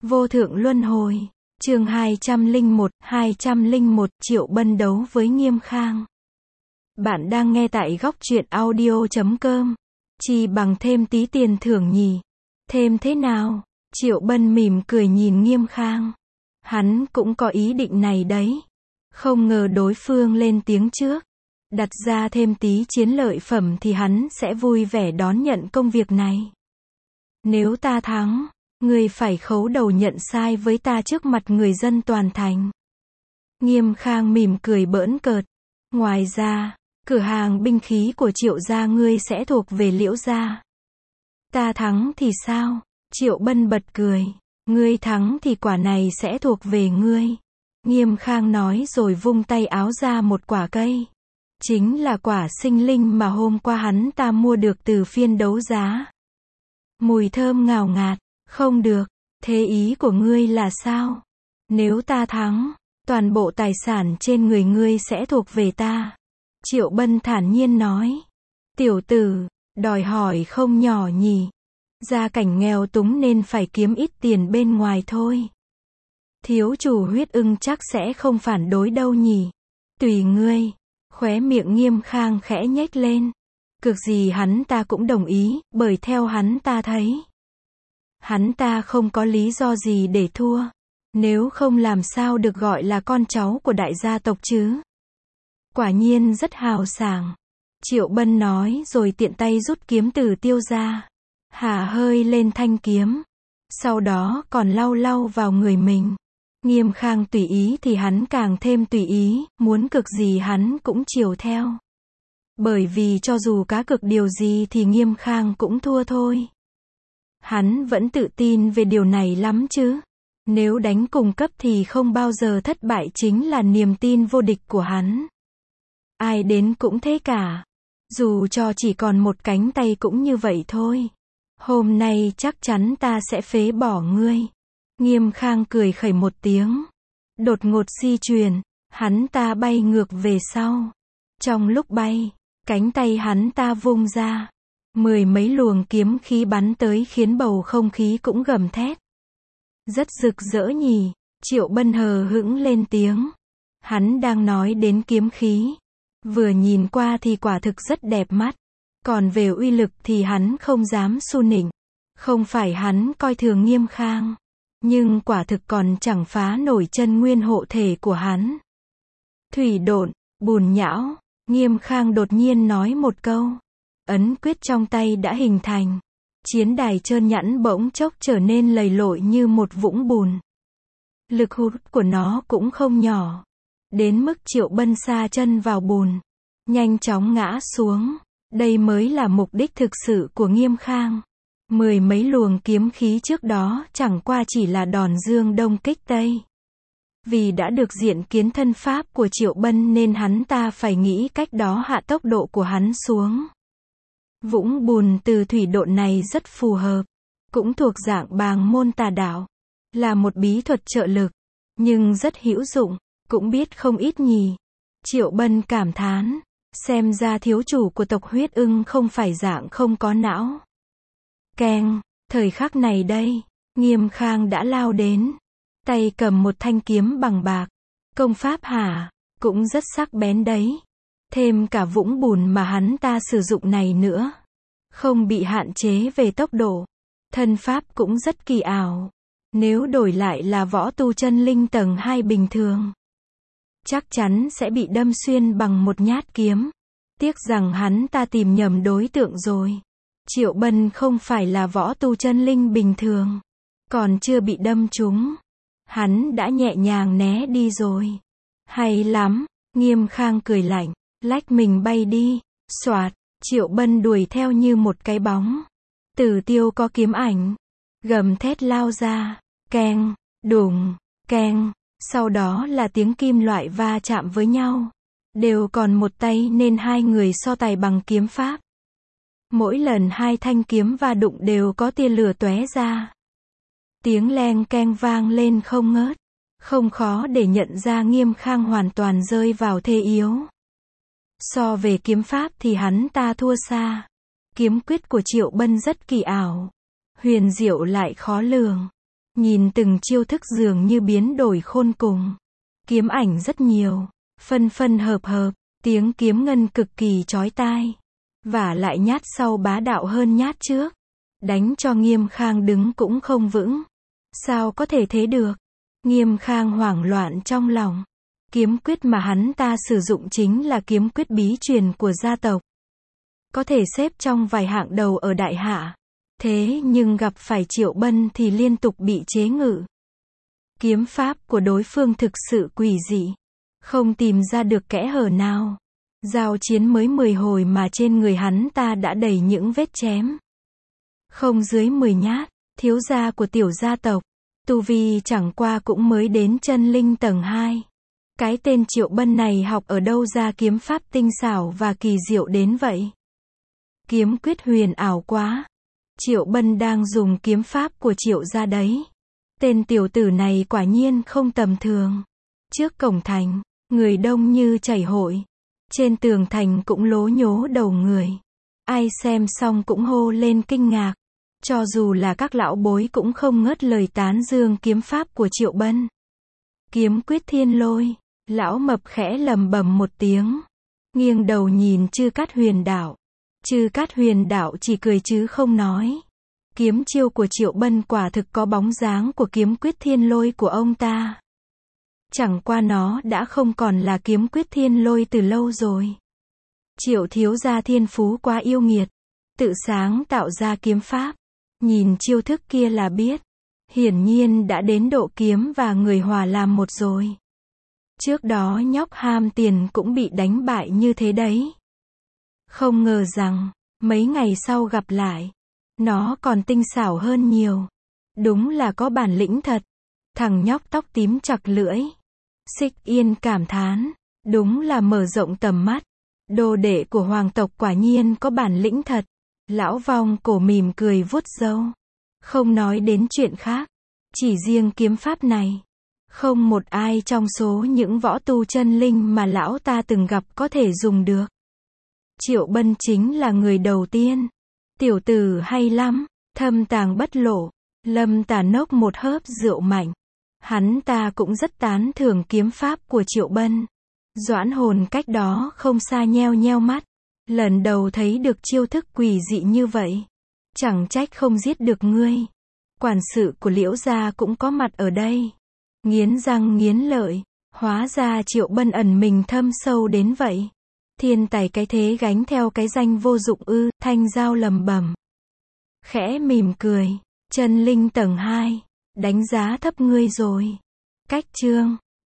Vô thượng luân hồi. Chương 201, Triệu Bân đấu với Nghiêm Khang. Bạn đang nghe tại góc truyện audio.com. Chi bằng thêm tí tiền thưởng nhỉ? Thêm thế nào? Triệu Bân mỉm cười nhìn Nghiêm Khang. Hắn cũng có ý định này đấy. Không ngờ đối phương lên tiếng trước. Đặt ra thêm tí chiến lợi phẩm thì hắn sẽ vui vẻ đón nhận công việc này. Nếu ta thắng, ngươi phải khấu đầu nhận sai với ta trước mặt người dân toàn thành. Nghiêm Khang mỉm cười bỡn cợt. Ngoài ra, cửa hàng binh khí của Triệu gia ngươi sẽ thuộc về Liễu gia. Ta thắng thì sao? Triệu Bân bật cười. Ngươi thắng thì quả này sẽ thuộc về ngươi. Nghiêm Khang nói rồi vung tay áo ra một quả cây. Chính là quả sinh linh mà hôm qua hắn ta mua được từ phiên đấu giá. Mùi thơm ngào ngạt. Không được, thế ý của ngươi là sao? Nếu ta thắng, toàn bộ tài sản trên người ngươi sẽ thuộc về ta. Triệu Bân thản nhiên nói. Tiểu tử, đòi hỏi không nhỏ nhỉ. Gia cảnh nghèo túng nên phải kiếm ít tiền bên ngoài thôi. Thiếu chủ Huyết Ưng chắc sẽ không phản đối đâu nhỉ. Tùy ngươi. Khóe miệng Nghiêm Khang khẽ nhếch lên. Cực gì hắn ta cũng đồng ý, bởi theo hắn ta thấy, hắn ta không có lý do gì để thua. Nếu không làm sao được gọi là con cháu của đại gia tộc chứ. Quả nhiên rất hào sảng. Triệu Bân nói rồi tiện tay rút kiếm từ tiêu ra. Hả hơi lên thanh kiếm. Sau đó còn lau lau vào người mình. Nghiêm Khang tùy ý thì hắn càng thêm tùy ý, muốn cực gì hắn cũng chiều theo. Bởi vì cho dù cá cược điều gì thì Nghiêm Khang cũng thua thôi. Hắn vẫn tự tin về điều này lắm chứ. Nếu đánh cùng cấp thì không bao giờ thất bại chính là niềm tin vô địch của hắn. Ai đến cũng thế cả. Dù cho chỉ còn một cánh tay cũng như vậy thôi. Hôm nay chắc chắn ta sẽ phế bỏ ngươi. Nghiêm Khang cười khẩy một tiếng. Đột ngột di chuyển, hắn ta bay ngược về sau. Trong lúc bay, cánh tay hắn ta vung ra. 10 mấy luồng kiếm khí bắn tới khiến bầu không khí cũng gầm thét. Rất rực rỡ nhỉ, Triệu Bân hờ hững lên tiếng. Hắn đang nói đến kiếm khí. Vừa nhìn qua thì quả thực rất đẹp mắt. Còn về uy lực thì hắn không dám xu nịnh. Không phải hắn coi thường Nghiêm Khang. Nhưng quả thực còn chẳng phá nổi chân nguyên hộ thể của hắn. Thủy độn, bùn nhão, Nghiêm Khang đột nhiên nói một câu. Ấn quyết trong tay đã hình thành. Chiến đài trơn nhẵn bỗng chốc trở nên lầy lội như một vũng bùn. Lực hút của nó cũng không nhỏ. Đến mức Triệu Bân sa chân vào bùn. Nhanh chóng ngã xuống. Đây mới là mục đích thực sự của Nghiêm Khang. 10 mấy luồng kiếm khí trước đó chẳng qua chỉ là đòn dương đông kích tây. Vì đã được diện kiến thân pháp của Triệu Bân nên hắn ta phải nghĩ cách đó hạ tốc độ của hắn xuống. Vũng bùn từ thủy độn này rất phù hợp. Cũng thuộc dạng bàng môn tà đạo. Là một bí thuật trợ lực. Nhưng rất hữu dụng. Cũng biết không ít nhỉ. Triệu Bân cảm thán. Xem ra thiếu chủ của tộc Huyết Ưng không phải dạng không có não. Keng, thời khắc này đây, Nghiêm Khang đã lao đến. Tay cầm một thanh kiếm bằng bạc. Công pháp hả, cũng rất sắc bén đấy. Thêm cả vũng bùn mà hắn ta sử dụng này nữa. Không bị hạn chế về tốc độ. Thân pháp cũng rất kỳ ảo. Nếu đổi lại là võ tu chân linh tầng 2 bình thường, chắc chắn sẽ bị đâm xuyên bằng một nhát kiếm. Tiếc rằng hắn ta tìm nhầm đối tượng rồi. Triệu Bân không phải là võ tu chân linh bình thường. Còn chưa bị đâm trúng. Hắn đã nhẹ nhàng né đi rồi. Hay lắm, Nghiêm Khang cười lạnh. Lách mình bay đi. Xoạt, Triệu Bân đuổi theo như một cái bóng. Tử Tiêu có kiếm ảnh. Gầm thét lao ra. Keng, đùng, keng. Sau đó là tiếng kim loại va chạm với nhau. Đều còn một tay nên hai người so tài bằng kiếm pháp. Mỗi lần hai thanh kiếm va đụng đều có tia lửa tóe ra. Tiếng leng keng vang lên không ngớt. Không khó để nhận ra Nghiêm Khang hoàn toàn rơi vào thế yếu. So về kiếm pháp thì hắn ta thua xa. Kiếm quyết của Triệu Bân rất kỳ ảo. Huyền diệu lại khó lường. Nhìn từng chiêu thức dường như biến đổi khôn cùng. Kiếm ảnh rất nhiều, phân phân hợp hợp, tiếng kiếm ngân cực kỳ chói tai. Và lại nhát sau bá đạo hơn nhát trước. Đánh cho Nghiêm Khang đứng cũng không vững. Sao có thể thế được? Nghiêm Khang hoảng loạn trong lòng. Kiếm quyết mà hắn ta sử dụng chính là kiếm quyết bí truyền của gia tộc. Có thể xếp trong vài hạng đầu ở đại hạ. Thế nhưng gặp phải Triệu Bân thì liên tục bị chế ngự. Kiếm pháp của đối phương thực sự quỷ dị. Không tìm ra được kẽ hở nào. Giao chiến mới 10 hồi mà trên người hắn ta đã đầy những vết chém. Không dưới 10 nhát, thiếu gia của tiểu gia tộc. Tu vi chẳng qua cũng mới đến chân linh tầng 2. Cái tên Triệu Bân này học ở đâu ra kiếm pháp tinh xảo và kỳ diệu đến vậy? Kiếm quyết huyền ảo quá. Triệu Bân đang dùng kiếm pháp của Triệu gia đấy. Tên tiểu tử này quả nhiên không tầm thường. Trước cổng thành, người đông như chảy hội. Trên tường thành cũng lố nhố đầu người. Ai xem xong cũng hô lên kinh ngạc. Cho dù là các lão bối cũng không ngớt lời tán dương kiếm pháp của Triệu Bân. Kiếm quyết thiên lôi. Lão mập khẽ lầm bầm một tiếng. Nghiêng đầu nhìn Chư Cát Huyền Đạo. Chư Cát Huyền Đạo chỉ cười chứ không nói. Kiếm chiêu của Triệu Bân quả thực có bóng dáng của kiếm quyết thiên lôi của ông ta. Chẳng qua nó đã không còn là kiếm quyết thiên lôi từ lâu rồi. Triệu thiếu gia thiên phú quá yêu nghiệt. Tự sáng tạo ra kiếm pháp. Nhìn chiêu thức kia là biết. Hiển nhiên đã đến độ kiếm và người hòa làm một rồi. Trước đó nhóc ham tiền cũng bị đánh bại như thế đấy. Không ngờ rằng, mấy ngày sau gặp lại, nó còn tinh xảo hơn nhiều. Đúng là có bản lĩnh thật. Thằng nhóc tóc tím chặt lưỡi. Xích Yên cảm thán, đúng là mở rộng tầm mắt. Đồ đệ của hoàng tộc quả nhiên có bản lĩnh thật. Lão Vong Cổ mỉm cười vuốt râu. Không nói đến chuyện khác. Chỉ riêng kiếm pháp này. Không một ai trong số những võ tu chân linh mà lão ta từng gặp có thể dùng được. Triệu Bân chính là người đầu tiên. Tiểu tử hay lắm, thâm tàng bất lộ. Lâm Tà nốc một hớp rượu mạnh. Hắn ta cũng rất tán thưởng kiếm pháp của Triệu Bân. Doãn Hồn cách đó không xa nheo nheo mắt. Lần đầu thấy được chiêu thức quỷ dị như vậy. Chẳng trách không giết được ngươi. Quản sự của Liễu gia cũng có mặt ở đây. Nghiến răng nghiến lợi. Hóa ra Triệu Bân ẩn mình thâm sâu đến vậy. Thiên tài cái thế gánh theo cái danh vô dụng ư? Thanh Giao lầm bầm. Khẽ mỉm cười. Chân linh tầng 2. Đánh giá thấp ngươi rồi. Cách chương.